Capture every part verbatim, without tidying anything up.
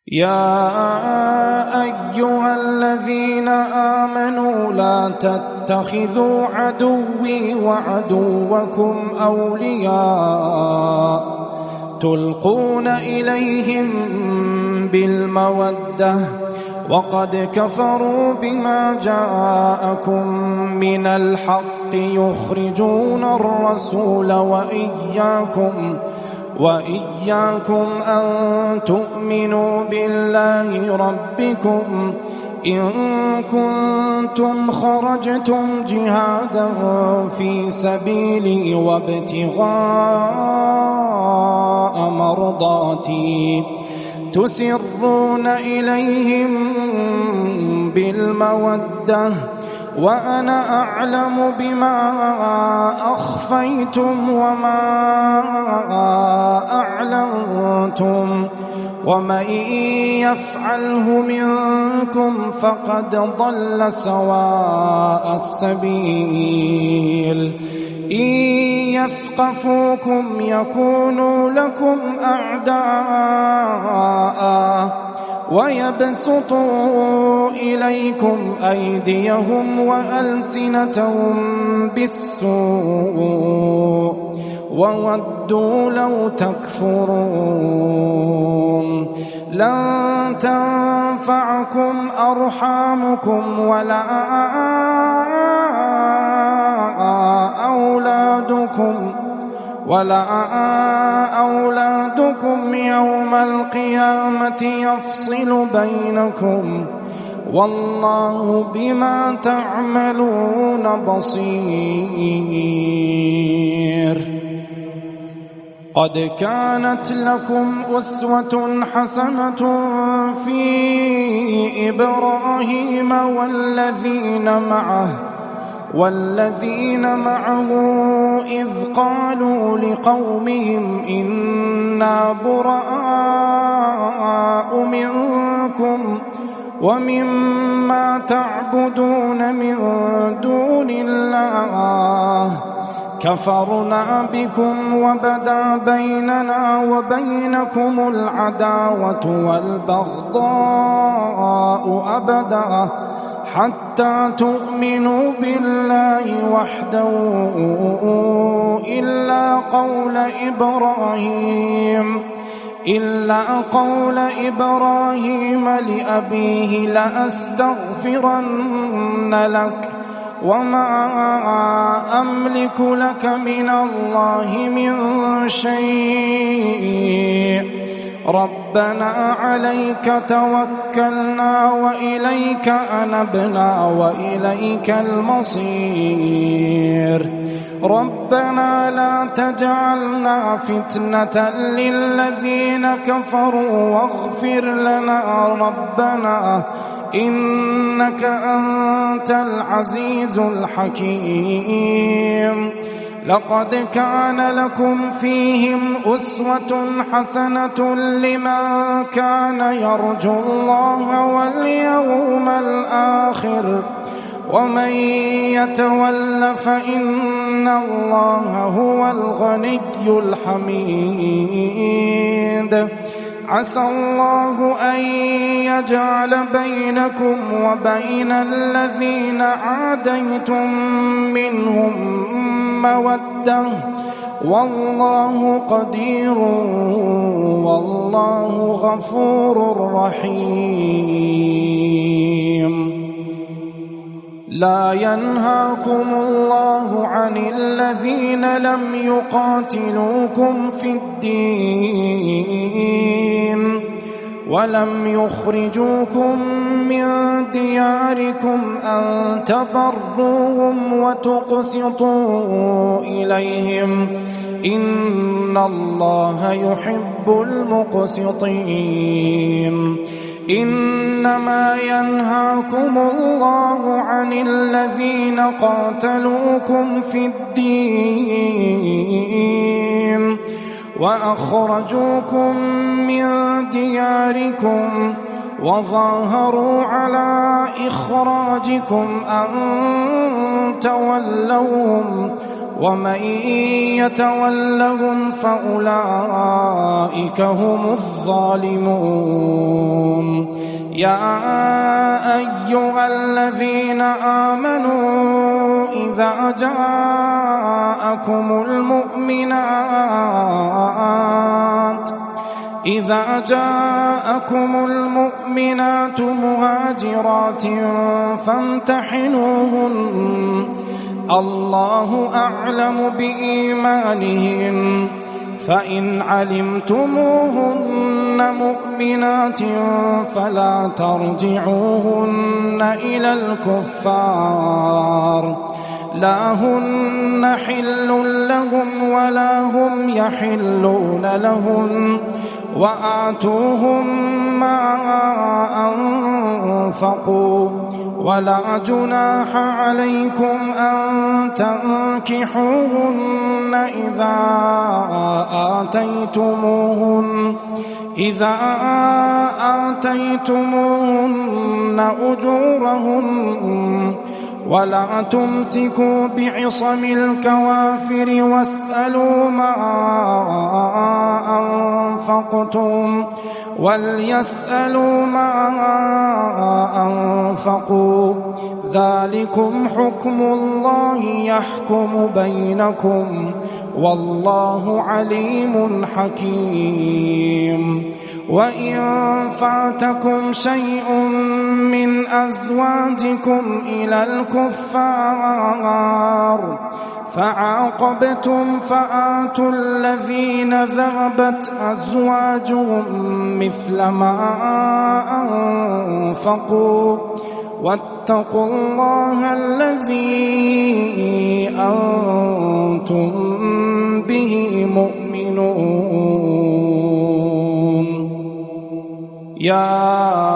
يا أيها الذين آمنوا لا تتخذوا عدوي وعدوكم أولياء تلقون إليهم بالمودة وقد كفروا بما جاءكم من الحق يخرجون الرسول وإياكم وإياكم أن تؤمنوا بالله ربكم إن كنتم خرجتم جهادا في سبيلي وابتغاء مرضاتي تسرون إليهم بالمودة وأنا أعلم بما أخفيتم وما أعلنتم ومن يفعله منكم فقد ضل سواء السبيل إن يثقفوكم يكونوا لكم أعداء ويبسطوا إليكم أيديهم وألسنتهم بالسوء وودوا لو تكفرون لن تنفعكم أرحامكم ولا أولادكم ولا أولادكم يوم القيامة يفصل بينكم والله بما تعملون بصير قد كانت لكم أسوة حسنة في إبراهيم والذين معه والذين معه إذ قالوا لقومهم إنا براء منكم ومما تعبدون من دون الله كفرنا بكم وبدا بيننا وبينكم العداوة والبغضاء أبدا حتى تؤمنوا بالله وحده إلا قول إبراهيم إلا قول إبراهيم لأبيه لأستغفرن لك وما أملك لك من الله من شيء ربنا عليك توكلنا وإليك أنبنا وإليك المصير ربنا لا تجعلنا فتنة للذين كفروا واغفر لنا ربنا إنك أنت العزيز الحكيم لقد كان لكم فيهم أسوة حسنة لمن كان يرجو الله واليوم الآخر ومن يتول فإن الله هو الغني الحميد عسى الله أن يجعل بينكم وبين الذين عاديتم منهم مودة والله قدير والله غفور رحيم لا ينهاكم الله عن الذين لم يقاتلوكم في الدين ولم يخرجوكم من دياركم أن تبروهم وتقسطوا إليهم إن الله يحب المقسطين إنما ينهاكم الله عن الذين قاتلوكم في الدين وأخرجوكم من دياركم وظاهروا على إخراجكم أن تولوهم ومن يتولهم فأولئك هم الظالمون يا أيها الذين آمنوا إذا جاءكم المؤمنات إذا جاءكم المؤمنات مهاجرات فامتحنوهن الله أعلم بإيمانهن فإن علمتموهن مؤمنات فلا ترجعوهن إلى الكفار لا هن حل لهم ولا هم يحلون لهم وآتوهم ما أنفقوا ولا جناح عليكم أن تنكحوهن إذا آتيتموهن إذا آتيتموهن أجورهن ولا تمسكوا بعصم الكوافر واسألوا ما أنفقتم وليسألوا ما أنفقوا ذلكم حكم الله يحكم بينكم والله عليم حكيم وإن فاتكم شيء من أزواجكم إلى الكفار فعاقبتم فآتوا الذين ذهبت أزواجهم مثل ما أنفقوا واتقوا الله الذي أنتم به مؤمنون يا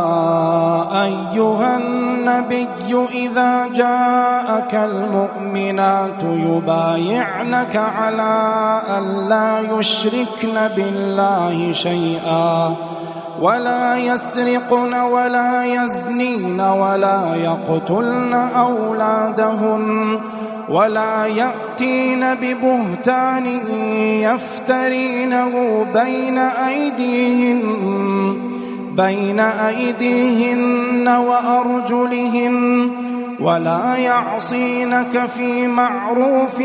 أيها النبي إذا جاءك المؤمنات يبايعنك على أن لا يشركن بالله شيئا ولا يسرقن ولا يزنين ولا يقتلن أولادهن ولا يأتين ببهتان يفترينه بين أيديهن بين أيديهن وأرجلهن ولا يعصينك في معروف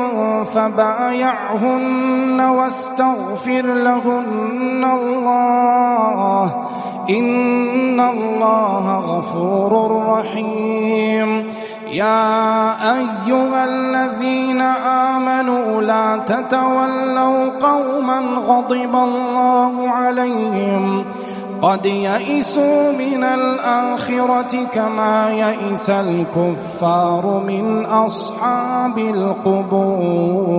فبايعهن واستغفر لهن الله إن الله غفور رحيم يا أيها الذين آمنوا لا تتولوا قوما غضب الله عليهم قد يئسوا من الآخرة كما يئس الكفار من أصحاب القبور.